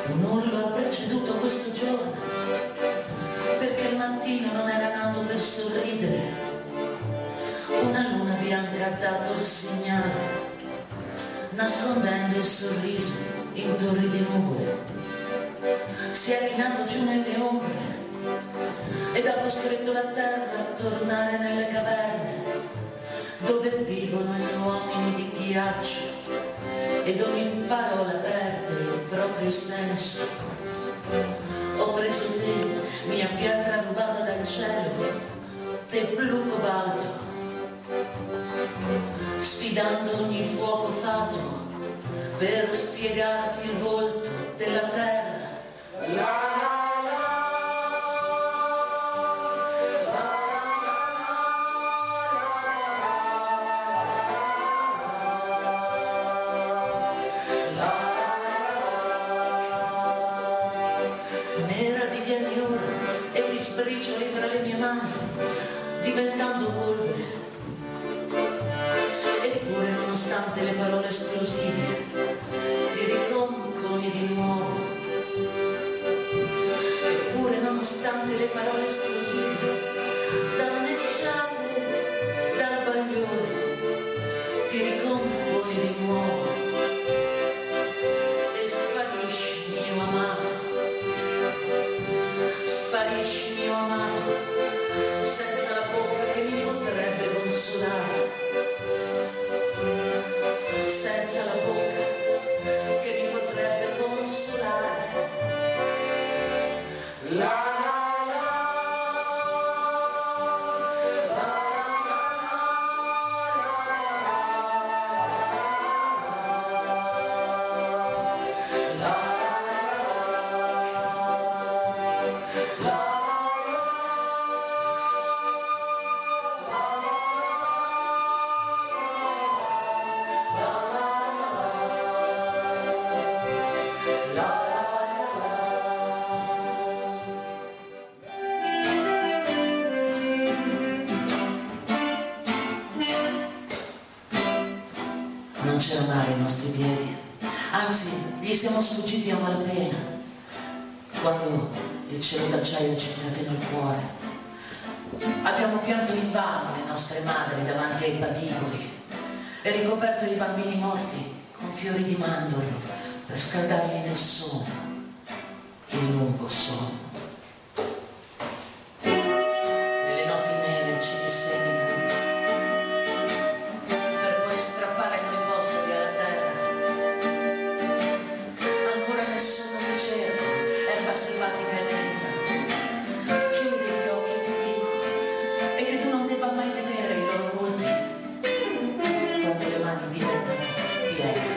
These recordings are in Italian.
Un urlo ha preceduto questo giorno, perché il mattino non era nato per sorridere. Una luna bianca ha dato il segnale, nascondendo il sorriso in torri di nuvole. Si è chinato giù nelle ombre ed ha costretto la terra a tornare nelle caverne, dove vivono gli uomini di ghiaccio, ed ogni parola perde il proprio senso. Ho preso te, mia pietra rubata dal cielo, te blu cobalto, sfidando ogni fuoco fato per spiegarti il volto della terra. Nera divieni ora e ti sbricioli tra le mie mani, diventando polvere. Eppure, nonostante le parole esplosive, ti ricomponi di nuovo. Eppure, nonostante le parole esplosive, danneggiate dal bagliore, ti ricomponi di nuovo e sparisci, mio amato. Sparisci, mio amato, senza la bocca che mi potrebbe consolare, senza la bocca che mi potrebbe consolare. Non c'era mare ai nostri piedi, anzi gli siamo sfuggiti a malapena, quando il cielo d'acciaio ci catenò il cuore. Abbiamo pianto invano le nostre madri davanti ai patiboli e ricoperto i bambini morti con fiori di mandorlo per scaldarli nel sonno, il lungo sonno. Nelle notti nere ci disseminano per poi strappare noi posteri alla terra. Ancora nessuno ti cerca, erba selvatica e lenta. Chiudi gli occhi e ti dico, e che tu non debba mai vedere i loro volti quando le mani diventano pietre.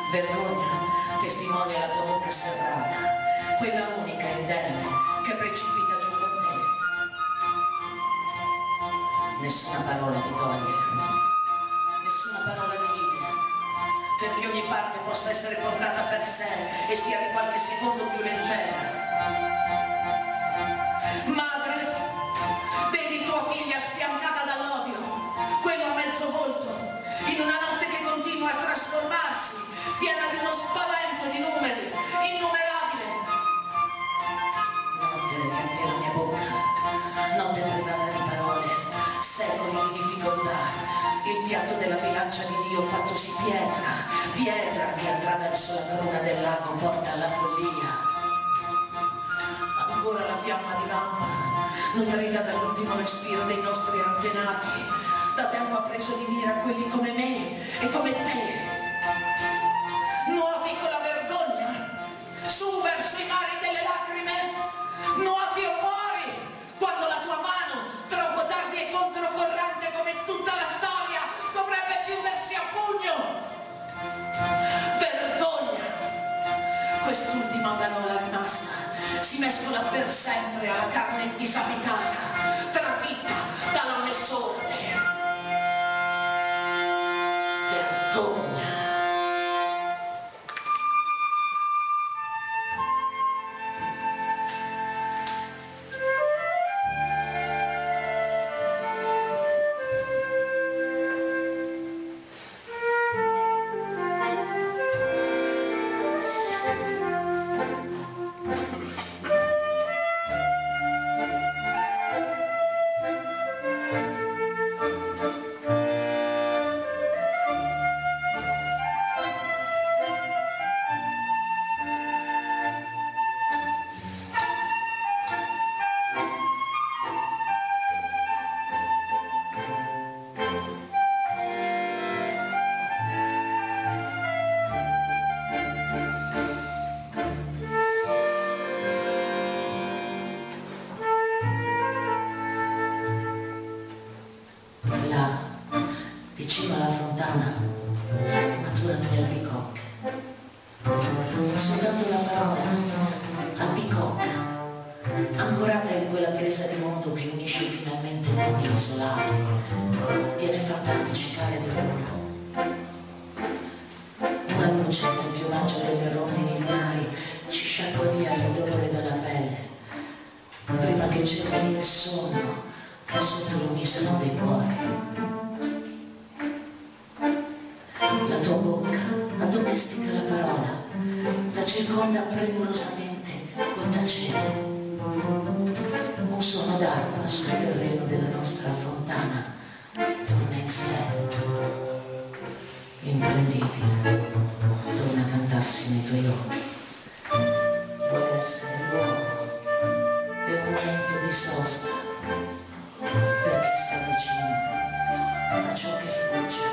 Vergogna testimonia la tua bocca serrata, quella unica indenne che precipita giù con te. Nessuna parola ti toglie, nessuna parola divide, perché ogni parte possa essere portata per sé e sia di qualche secondo più leggera. Madre, vedi tua figlia sfiancata dall'odio, quello a mezzo volto, in una notte che continua a trasformarsi, piena di uno spavento di numeri, innumerabile. Notte riempie la mia bocca, notte privata di parole, secoli di difficoltà, il piatto della bilancia di Dio fattosi pietra, pietra che attraverso la corona del lago porta alla follia. Ancora la fiamma di lampa, nutrita dall'ultimo respiro dei nostri antenati, da tempo ha preso di mira quelli come me e come te. Nuoti con la vergogna, su verso i mari delle lacrime, nuoti o muori, quando la tua mano, troppo tardi e controcorrente come tutta la storia, dovrebbe chiudersi a pugno. Vergogna! Quest'ultima parola rimasta si mescola per sempre alla carne disabitata, trafitta dall'onde sorde. Vergogna! Vicino alla fontana maturano le albicocche. Soltanto la parola albicocca, ancorata in quella presa di mondo che unisce finalmente noi isolati, viene fatta appiccicare d'ora. Una luce nel piumaggio delle rondini lunari ci sciacqua via il dolore dalla pelle, prima che cerchi il sonno che sotto l'unisono dei cuori. La tua bocca addomestica la parola, la circonda premurosamente col tacere. Un suono d'arpa sul terreno della nostra fontana torna in sé, imprendibile, torna a cantarsi nei tuoi occhi. Vuole essere l'uomo, è un momento di sosta, perché sta vicino a ciò che fugge.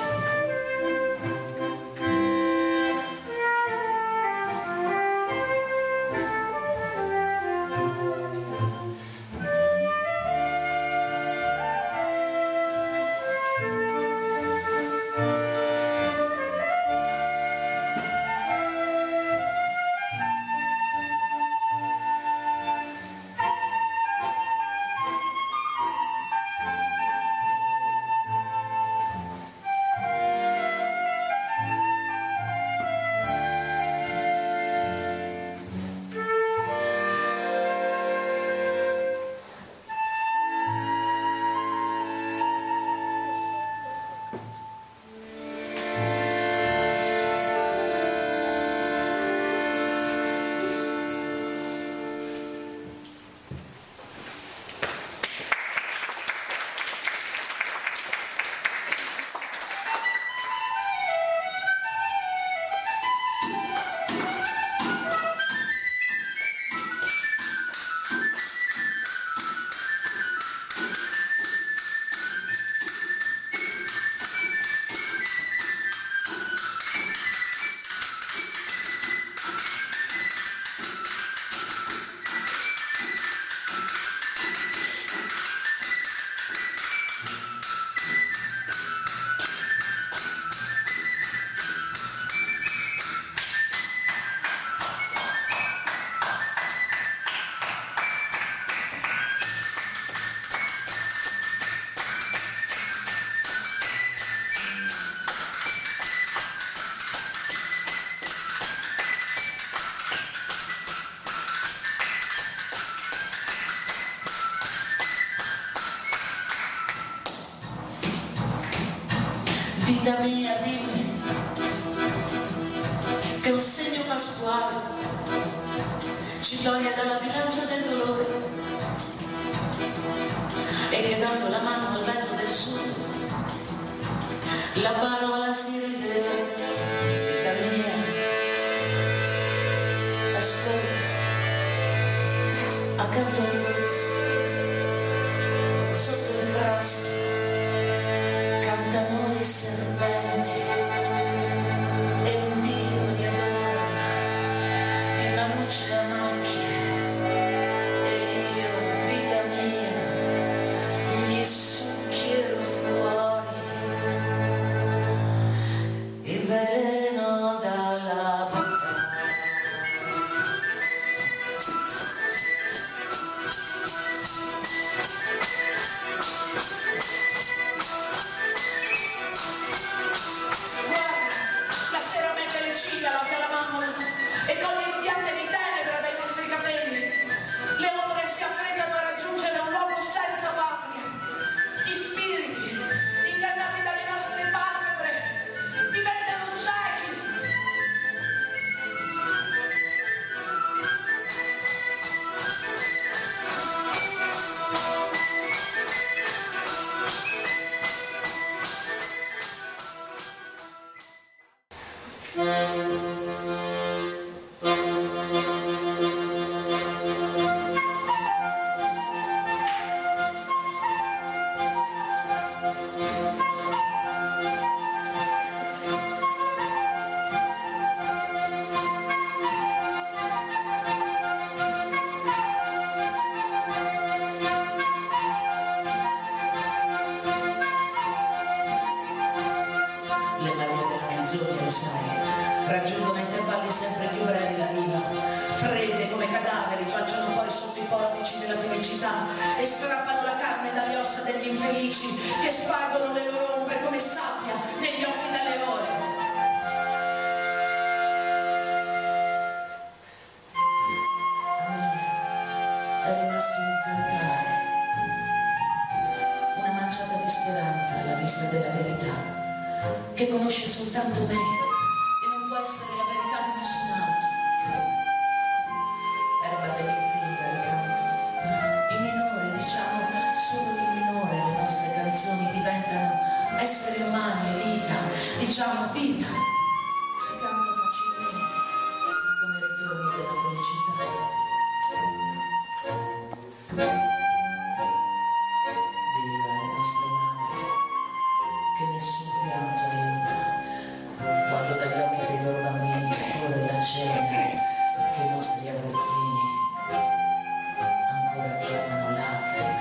Vita mia, dimmi che un segno pasquale ci toglie dalla bilancia del dolore e che dando la mano al vento del sud la parola si ride. Vita mia, ascolta, accanto al pozzo, sotto il frasso, cantano i serpenti e un Dio li adora e la luce la macchia e io, vita mia, gli succhierò fuori il veleno dalla bocca. La sera mette le ciglia, labbia la mammola e con le impiante di tenebra dai nostri capelli le ombre si affrettano a raggiungere un luogo senza patria. Gli spiriti, ingannati dalle nostre palpebre, diventano ciechi. Le marie della menzogna, lo sai, raggiungono a intervalli sempre più brevi la riva. Fredde come cadaveri giacciono poi sotto i portici della felicità e strappano la carne dalle ossa degli infelici che spargono le loro ombre come sabbia negli occhi delle ore. A me è rimasto un cantare, una manciata di speranza alla vista della verità che conosce soltanto me e non può essere la verità di nessun altro. Erba degli zingari canto, in minore, diciamo solo in minore le nostre canzoni diventano esseri umani e vita, diciamo vita. Si canta facilmente come ritorni della felicità. Dillo alle nostre madri che nessun pianto aiuta quando dagli occhi dei loro bambini scorre la cena che i nostri ragazzini ancora chiamano lacrime.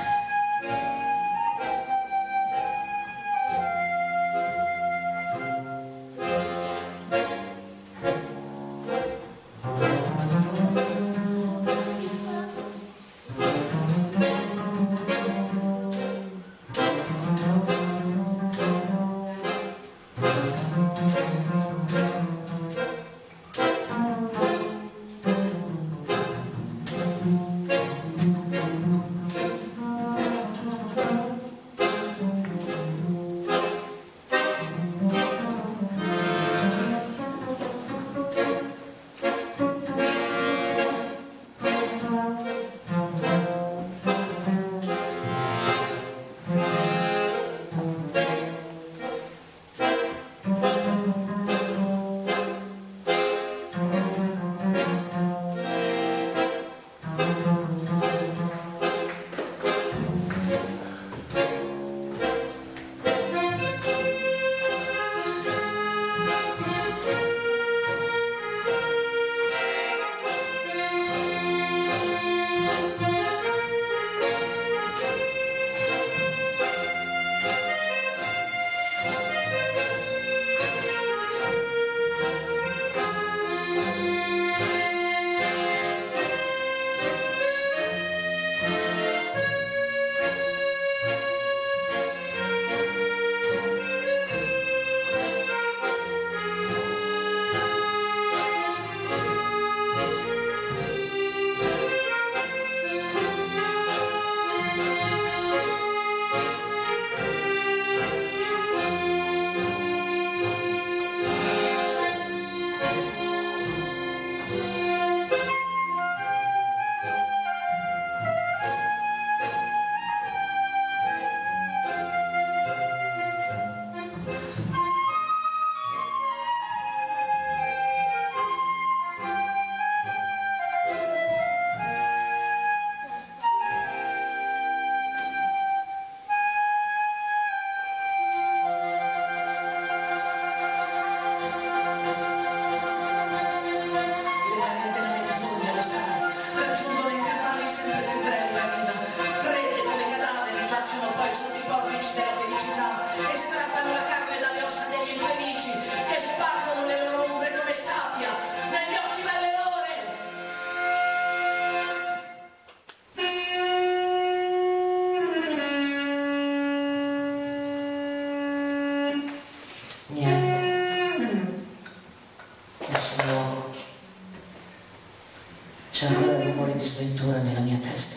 C'è ancora il rumore di sventura nella mia testa.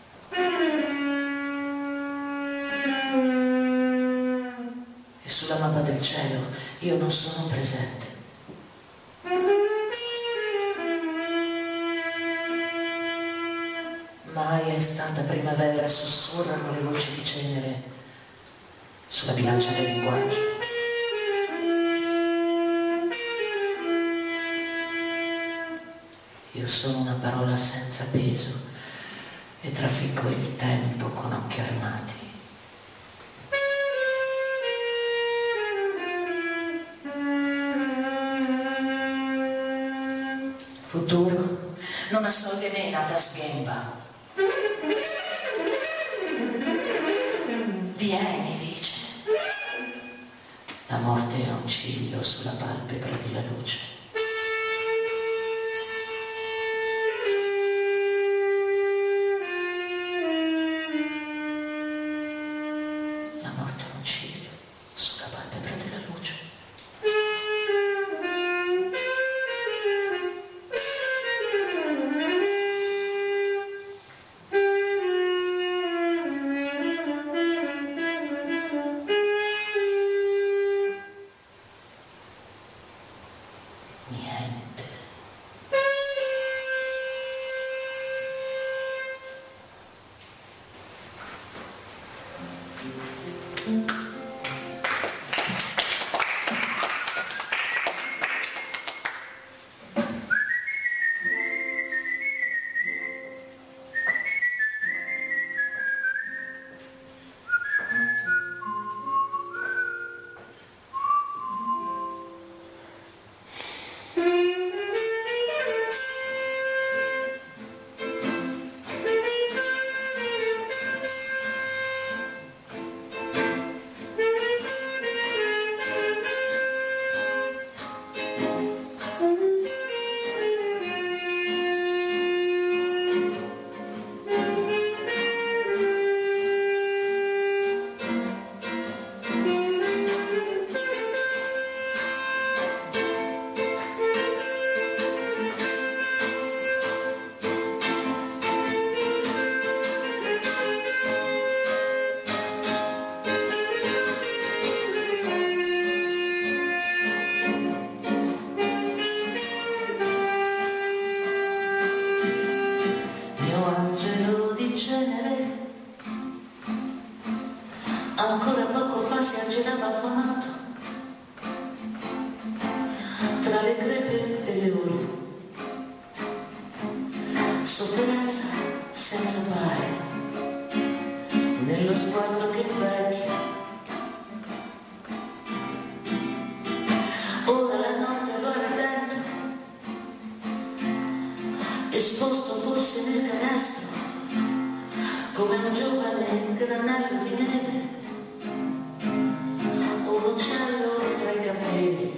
E sulla mappa del cielo io non sono presente. Mai è stata primavera, sussurrano le voci di cenere sulla bilancia del linguaggio. Io sono una parola senza peso e traffico il tempo con occhi armati. Futuro non assolve me Natas Gemba. Vieni, dice. La morte è un ciglio sulla palpebra della luce. La morte è un ciglio sulla palpebra della luce. Niente. Ancora poco fa si aggirava affamato tra le crepe delle ore. Sofferenza senza pare nello sguardo che invecchia. Ora la notte lo era dentro, esposto forse nel canestro, come un giovane granello di neve. Un uccello tra i capelli,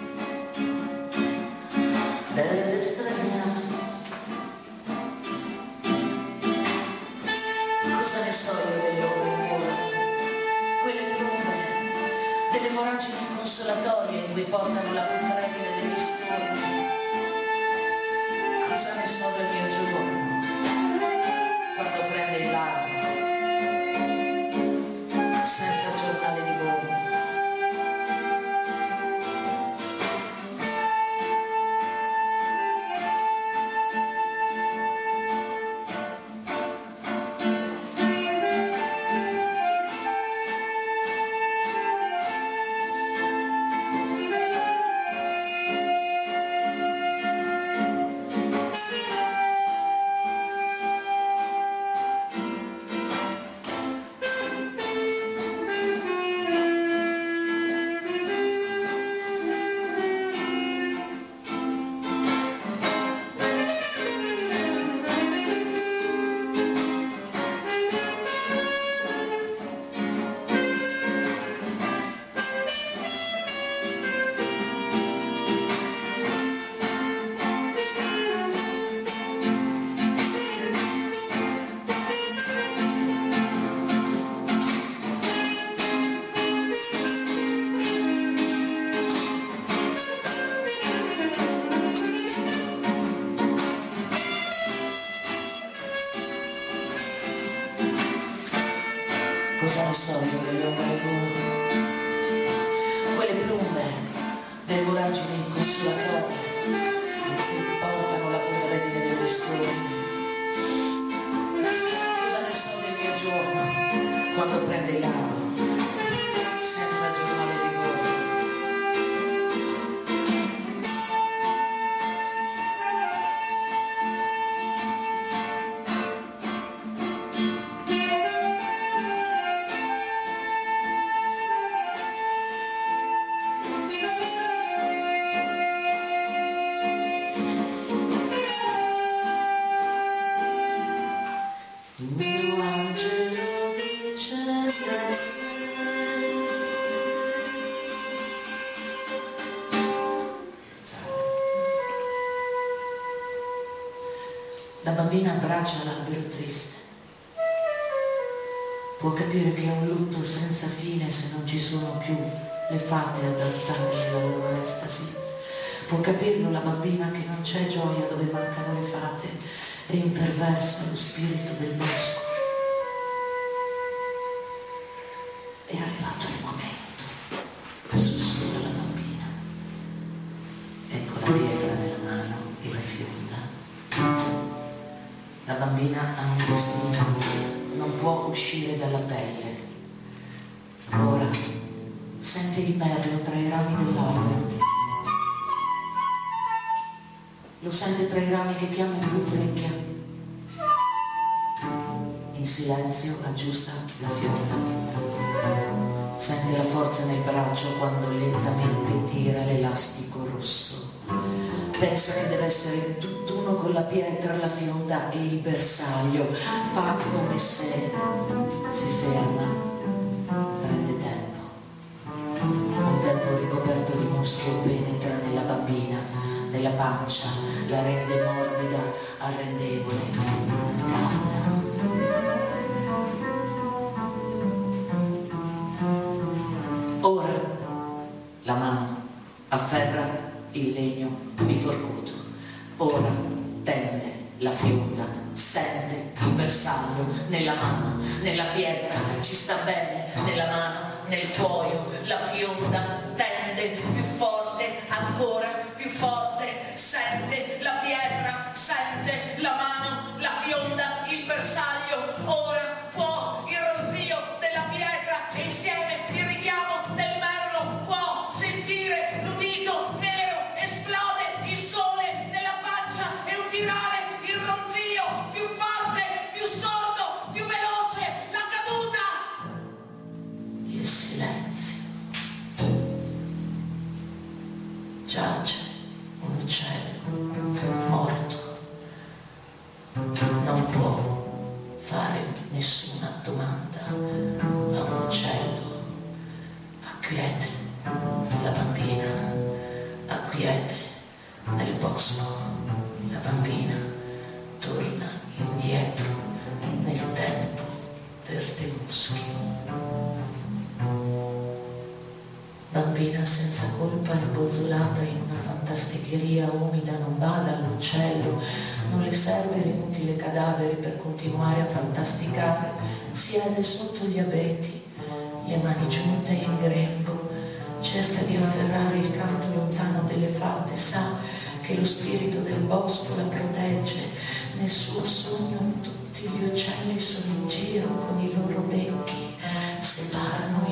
è straniato. Cosa ne so io delle ore ancora, quelle piume, delle voragini consolatorie in cui portano la putredine degli stormi. Cosa ne so del mio giorno, quando prende il lago, senza giornale di volo. La bambina abbraccia l'albero triste. Può capire che è un lutto senza fine se non ci sono più le fate ad alzare nella loro estasi. Può capirlo la bambina che non c'è gioia dove mancano le fate, è imperversa lo spirito del bosco. È arrivato il momento, sussurra la bambina. Ecco la pietra nella mano e la fionda. La bambina ha un destino, non può uscire dalla pelle. Ora sente il merlo tra i rami dell'albero. Lo sente tra i rami che chiama e buzzecchia. In silenzio aggiusta la fionda. Sente la forza nel braccio quando lentamente tira l'elastico rosso. Pensa che deve essere tutt'uno con la pietra, la fionda e il bersaglio. Fa come se si ferma. Prende tempo. Un tempo ricoperto di muschio penetra nella bambina, nella pancia, la rende morbida, arrendevole, calda. Ora la mano afferra il legno biforcuto. Ora tende la fionda, sente il bersaglio nella mano, nella pietra, ci sta bene, nella mano, nel cuoio, la fionda tende più forte, ancora più forte, sente la pietra, sente la mano, la fionda, il bersaglio. Ora può il ronzio della pietra e insieme il richiamo del merlo, può sentire l'udito nero, esplode il sole nella pancia e un tirare, il ronzio più forte, più sordo, più veloce, la caduta. Il silenzio. Giace un uccello morto. Non può fare nessuna domanda a un uccello. Acquiete la bambina, acquiete nel bosco. La bambina torna indietro nel tempo verde muschio. Bambina senza colpa, imbozzolata in una fantasticheria umida, non bada all'uccello, non le serve l'inutile cadavere per continuare a fantasticare, siede sotto gli abeti, le mani giunte in grembo, cerca di afferrare il canto lontano delle fate, sa che lo spirito del bosco la protegge, nel suo sogno tutti gli uccelli sono in giro con i loro becchi, separano